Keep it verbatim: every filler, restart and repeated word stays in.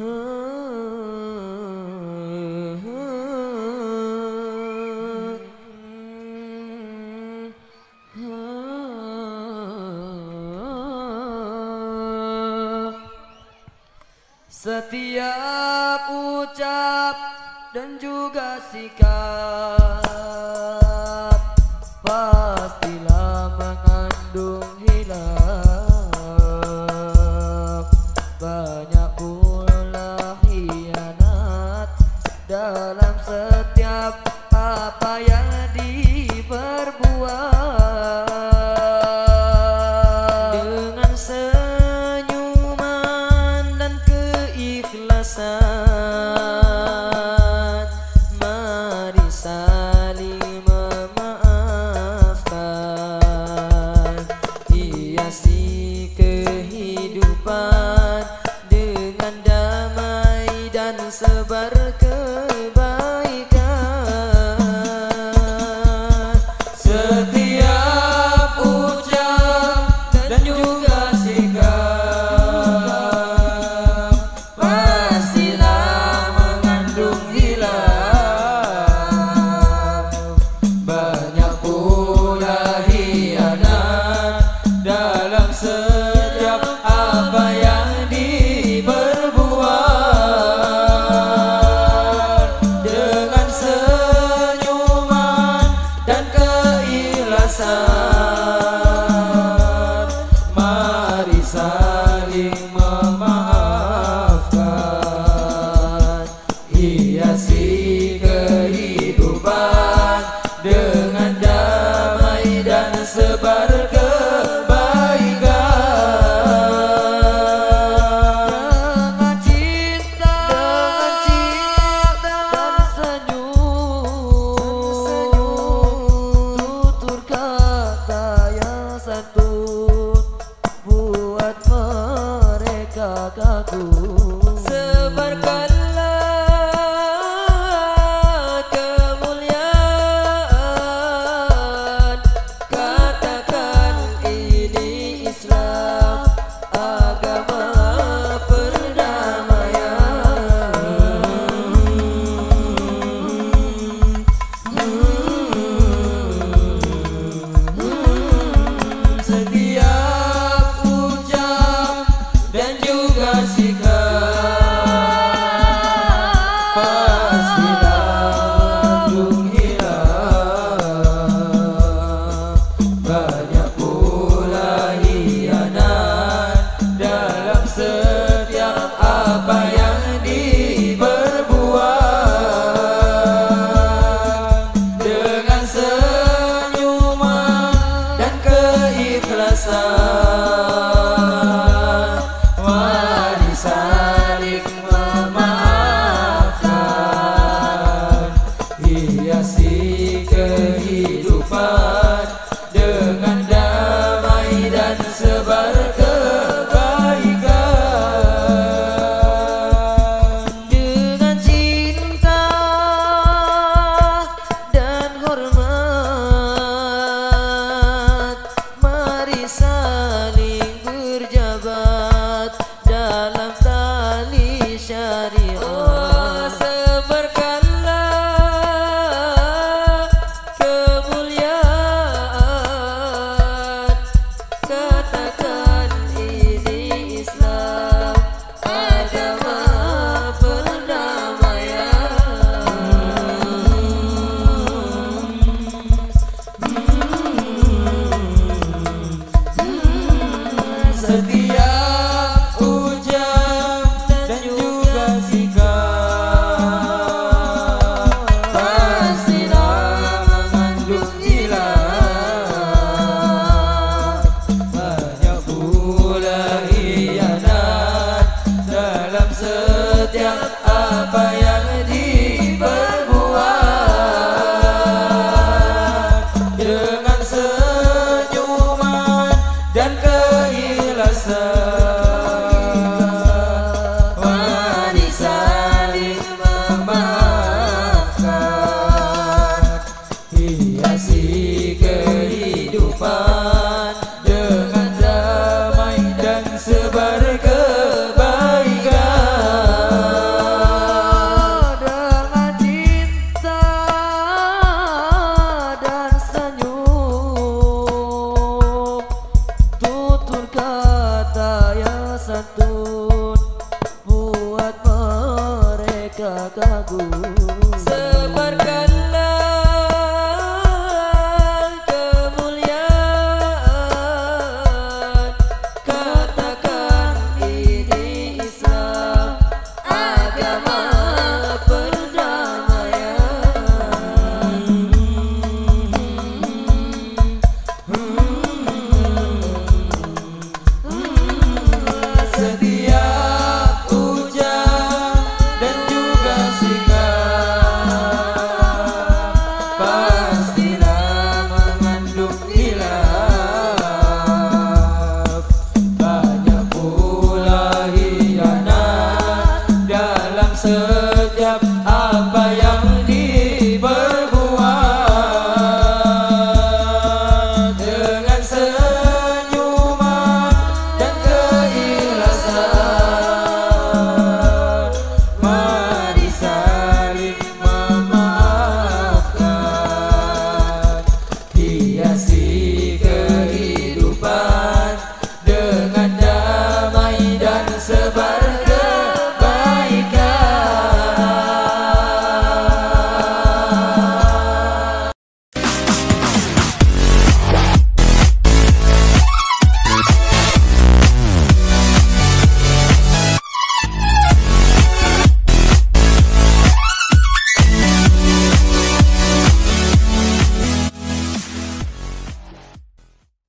Setiap ucap dan juga sikap pastilah mengandung hilaf. Banyak pula hianat dalam setiap apa yang diperbuat. Dengan senyuman dan keikhlasan, mari saling memaafkan. Hiasi kehidupan dengan damai dan sebar kebaikan. Setiap ucap dan juga sikap pastilah mengandung hilaf. Banyak pula hianat dalam setiap apa yang diperbuat. Dengan senyuman dan keikhlasan, mari saling memaafkan. Hiasi kehidupan dengan damai dan sebar kebaikan. Dengan cinta, dengan cinta dan senyum, tutur kata yang santun buat mereka kagum. Sebarkanlah kemuliaan, katakan ini Islam, agama perdamaian. Setiap ucap dan juga sikap pastilah mengandung hilaf. Banyak pula hianat dalam setiap apa yang diperbuat. Dengan senyuman dan keikhlasan, mari saling memaafkan. Hiasi kehidupan dengan damai dan sebar kebaikan. Dengan cinta dan hormat, mari saling berjabat dalam tali syariat. Sebarkanlah kemuliaan, katakan ini Islam, agama perdamaian. Setiap ucap dan juga sikap pastilah mengandung hilaf. Banyak pula hianat dalam setiap apa yang diperbuat. Dengan senyuman dan keikhlasan, mari saling memaafkan. Hiasi kehidupan dengan damai dan sebar kebaikan. mereka kagum. Sebarkanlah kemuliaan, katakan ini Islam agama